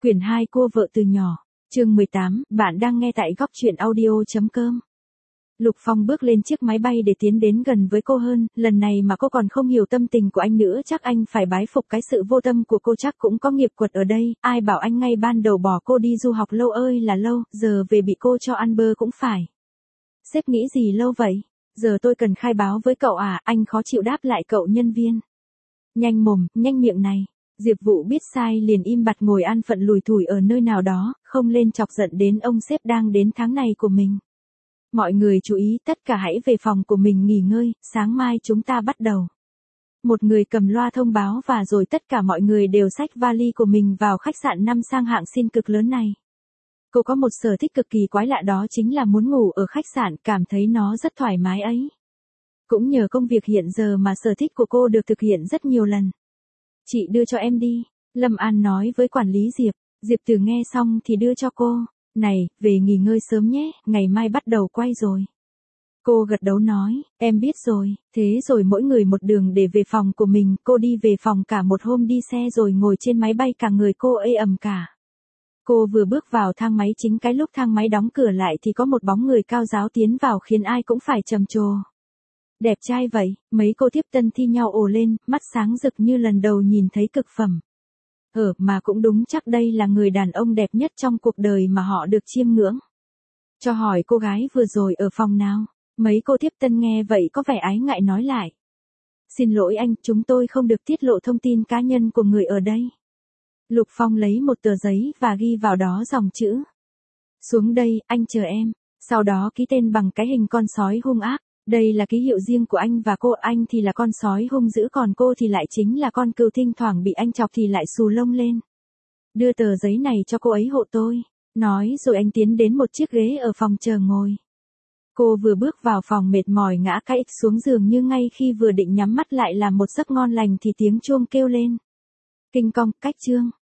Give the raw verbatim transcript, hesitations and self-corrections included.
Quyển hai Cua vợ từ nhỏ. Chương mười tám, bạn đang nghe tại góc truyện audio chấm com. Lục Phong bước lên chiếc máy bay để tiến đến gần với cô hơn, lần này mà cô còn không hiểu tâm tình của anh nữa, chắc anh phải bái phục cái sự vô tâm của cô, chắc cũng có nghiệp quật ở đây, ai bảo anh ngay ban đầu bỏ cô đi du học lâu ơi là lâu, giờ về bị cô cho ăn bơ cũng phải. Sếp nghĩ gì lâu vậy? Giờ tôi cần khai báo với cậu à, anh khó chịu đáp lại cậu nhân viên. Nhanh mồm, nhanh miệng này. Diệp Vũ biết sai liền im bặt ngồi an phận lủi thủi ở nơi nào đó, không lên chọc giận đến ông sếp đang đến tháng này của mình. Mọi người chú ý, tất cả hãy về phòng của mình nghỉ ngơi, sáng mai chúng ta bắt đầu. Một người cầm loa thông báo và rồi tất cả mọi người đều xách vali của mình vào khách sạn năm sang hạng xin cực lớn này. Cô có một sở thích cực kỳ quái lạ, đó chính là muốn ngủ ở khách sạn, cảm thấy nó rất thoải mái ấy. Cũng nhờ công việc hiện giờ mà sở thích của cô được thực hiện rất nhiều lần. Chị đưa cho em đi, Lâm An nói với quản lý Diệp. Diệp Từ nghe xong thì đưa cho cô. Này, về nghỉ ngơi sớm nhé, ngày mai bắt đầu quay rồi. Cô gật đầu nói, em biết rồi, thế rồi mỗi người một đường để về phòng của mình, cô đi về phòng cả một hôm đi xe rồi ngồi trên máy bay cả người cô ê ẩm cả. Cô vừa bước vào thang máy, chính cái lúc thang máy đóng cửa lại thì có một bóng người cao ráo tiến vào khiến ai cũng phải trầm trồ. Đẹp trai vậy, mấy cô tiếp tân thi nhau ồ lên, mắt sáng rực như lần đầu nhìn thấy cực phẩm. Ờ, mà cũng đúng, chắc đây là người đàn ông đẹp nhất trong cuộc đời mà họ được chiêm ngưỡng. Cho hỏi cô gái vừa rồi ở phòng nào? Mấy cô tiếp tân nghe vậy có vẻ ái ngại nói lại. Xin lỗi anh, chúng tôi không được tiết lộ thông tin cá nhân của người ở đây. Lục Phong lấy một tờ giấy và ghi vào đó dòng chữ. Xuống đây, anh chờ em. Sau đó ký tên bằng cái hình con sói hung ác. Đây là ký hiệu riêng của anh và cô, anh thì là con sói hung dữ còn cô thì lại chính là con cừu thỉnh thoảng bị anh chọc thì lại xù lông lên. Đưa tờ giấy này cho cô ấy hộ tôi. Nói rồi anh tiến đến một chiếc ghế ở phòng chờ ngồi. Cô vừa bước vào phòng mệt mỏi ngã cái ích xuống giường, nhưng ngay khi vừa định nhắm mắt lại làm một giấc ngon lành thì tiếng chuông kêu lên. Kinh cong, cách chương.